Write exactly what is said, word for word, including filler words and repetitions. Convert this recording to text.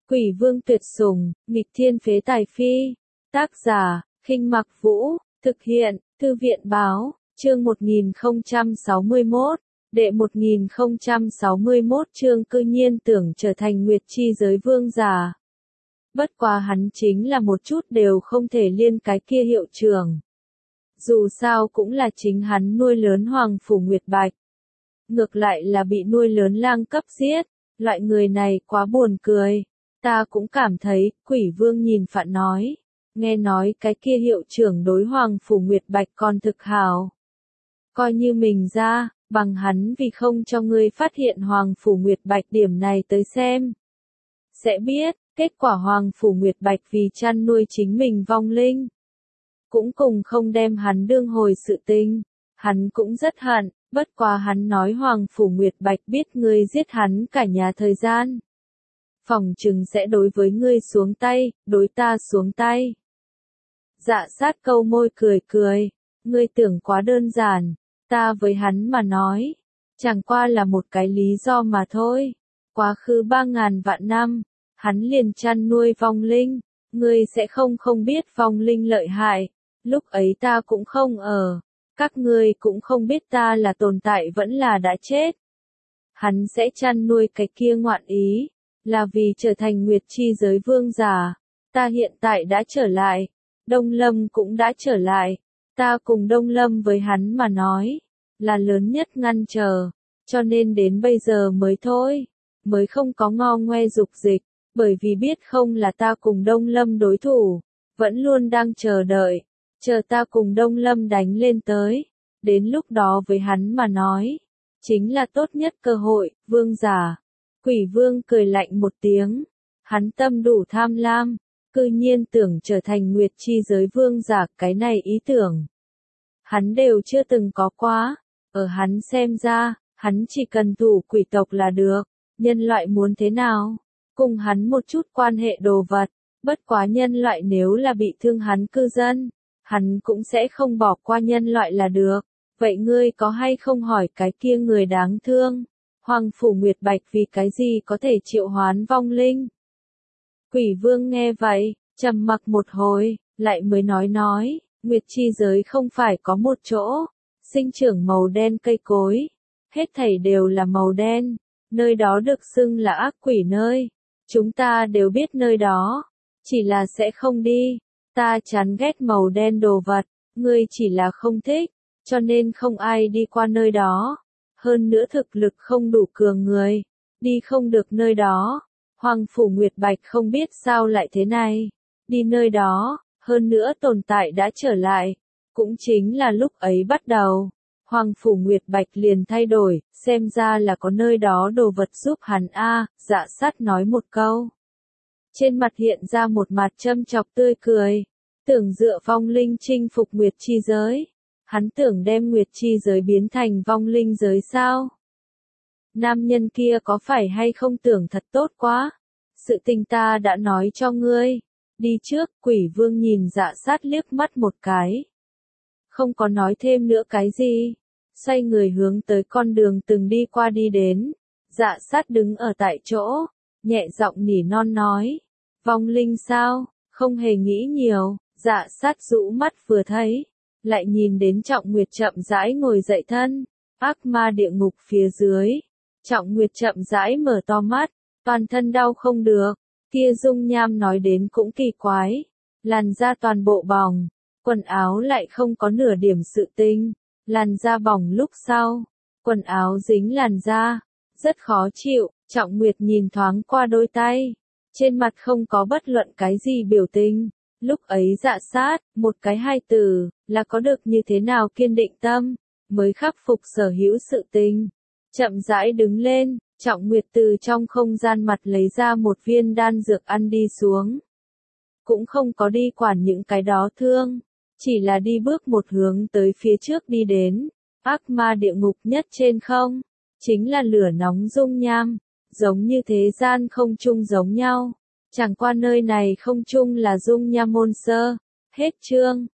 Quỷ vương tuyệt sủng, nghịch thiên phế tài phi. Tác giả, Khinh Mặc Vũ, thực hiện, Thư viện báo, chương một nghìn không trăm sáu mươi mốt, đệ một nghìn không trăm sáu mươi mốt chương cư nhiên tưởng trở thành Nguyệt Chi giới vương giả. Bất quá hắn chính là một chút đều không thể liên cái kia hiệu trưởng. Dù sao cũng là chính hắn nuôi lớn Hoàng Phủ Nguyệt Bạch. Ngược lại là bị nuôi lớn lang cấp giết, loại người này quá buồn cười. Ta cũng cảm thấy, quỷ vương nhìn Phạn nói. Nghe nói cái kia hiệu trưởng đối Hoàng Phủ Nguyệt Bạch còn thực hào. Coi như mình ra, bằng hắn vì không cho ngươi phát hiện Hoàng Phủ Nguyệt Bạch điểm này tới xem. Sẽ biết, kết quả Hoàng Phủ Nguyệt Bạch vì chăn nuôi chính mình vong linh. Cũng cùng không đem hắn đương hồi sự tình. Hắn cũng rất hận, bất quá hắn nói Hoàng Phủ Nguyệt Bạch biết ngươi giết hắn cả nhà thời gian. Phòng chừng sẽ đối với ngươi xuống tay, đối ta xuống tay. Dạ sát câu môi cười cười, ngươi tưởng quá đơn giản, ta với hắn mà nói, chẳng qua là một cái lý do mà thôi. Quá khứ ba ngàn vạn năm, hắn liền chăn nuôi vong linh, ngươi sẽ không không biết vong linh lợi hại, lúc ấy ta cũng không ở, các ngươi cũng không biết ta là tồn tại vẫn là đã chết. Hắn sẽ chăn nuôi cái kia ngoạn ý, là vì trở thành Nguyệt Chi giới vương giả. Ta hiện tại đã trở lại, Đông Lâm cũng đã trở lại, ta cùng Đông Lâm với hắn mà nói, là lớn nhất ngăn trở, cho nên đến bây giờ mới thôi, mới không có ngo ngoe dục dịch, bởi vì biết không là ta cùng Đông Lâm đối thủ, vẫn luôn đang chờ đợi, chờ ta cùng Đông Lâm đánh lên tới, đến lúc đó với hắn mà nói, chính là tốt nhất cơ hội, vương giả. Quỷ vương cười lạnh một tiếng, hắn tâm đủ tham lam, cư nhiên tưởng trở thành Nguyệt Chi giới vương giả, cái này ý tưởng. Hắn đều chưa từng có quá, ở hắn xem ra, hắn chỉ cần thủ quỷ tộc là được, nhân loại muốn thế nào, cùng hắn một chút quan hệ đồ vật, bất quá nhân loại nếu là bị thương hắn cư dân, hắn cũng sẽ không bỏ qua nhân loại là được, vậy ngươi có hay không hỏi cái kia người đáng thương? Hoàng Phủ Nguyệt Bạch vì cái gì có thể triệu hoán vong linh? Quỷ vương nghe vậy, trầm mặc một hồi, lại mới nói nói, Nguyệt Chi giới không phải có một chỗ, sinh trưởng màu đen cây cối, hết thảy đều là màu đen, nơi đó được xưng là ác quỷ nơi, chúng ta đều biết nơi đó, chỉ là sẽ không đi, ta chán ghét màu đen đồ vật, ngươi chỉ là không thích, cho nên không ai đi qua nơi đó. Hơn nữa thực lực không đủ cường người, đi không được nơi đó. Hoàng Phủ Nguyệt Bạch không biết sao lại thế này, đi nơi đó, hơn nữa tồn tại đã trở lại, cũng chính là lúc ấy bắt đầu. Hoàng Phủ Nguyệt Bạch liền thay đổi, xem ra là có nơi đó đồ vật giúp hắn a. Dạ sát nói một câu. Trên mặt hiện ra một mặt châm chọc tươi cười, tưởng dựa vong linh chinh phục Nguyệt Chi giới. Hắn tưởng đem Nguyệt Chi giới biến thành vong linh giới sao? Nam nhân kia có phải hay không tưởng thật tốt quá? Sự tình ta đã nói cho ngươi. Đi trước, quỷ vương nhìn dạ sát liếc mắt một cái. Không có nói thêm nữa cái gì. Xoay người hướng tới con đường từng đi qua đi đến. Dạ sát đứng ở tại chỗ. Nhẹ giọng nỉ non nói. Vong linh sao? Không hề nghĩ nhiều. Dạ sát rũ mắt vừa thấy. Lại nhìn đến Trọng Nguyệt chậm rãi ngồi dậy thân, ác ma địa ngục phía dưới. Trọng Nguyệt chậm rãi mở to mắt, toàn thân đau không được, kia dung nham nói đến cũng kỳ quái, làn da toàn bộ bỏng, quần áo lại không có nửa điểm sự tinh, làn da bỏng lúc sau, quần áo dính làn da, rất khó chịu. Trọng Nguyệt nhìn thoáng qua đôi tay, trên mặt không có bất luận cái gì biểu tình. Lúc ấy dạ sát, một cái hai từ, là có được như thế nào kiên định tâm, mới khắc phục sở hữu sự tình. Chậm rãi đứng lên, Trọng Nguyệt từ trong không gian mặt lấy ra một viên đan dược ăn đi xuống. Cũng không có đi quản những cái đó thương, chỉ là đi bước một hướng tới phía trước đi đến. Ác ma địa ngục nhất trên không, chính là lửa nóng dung nham, giống như thế gian không chung giống nhau. Chẳng qua nơi này không chung là dung nham môn sơ. Hết chương.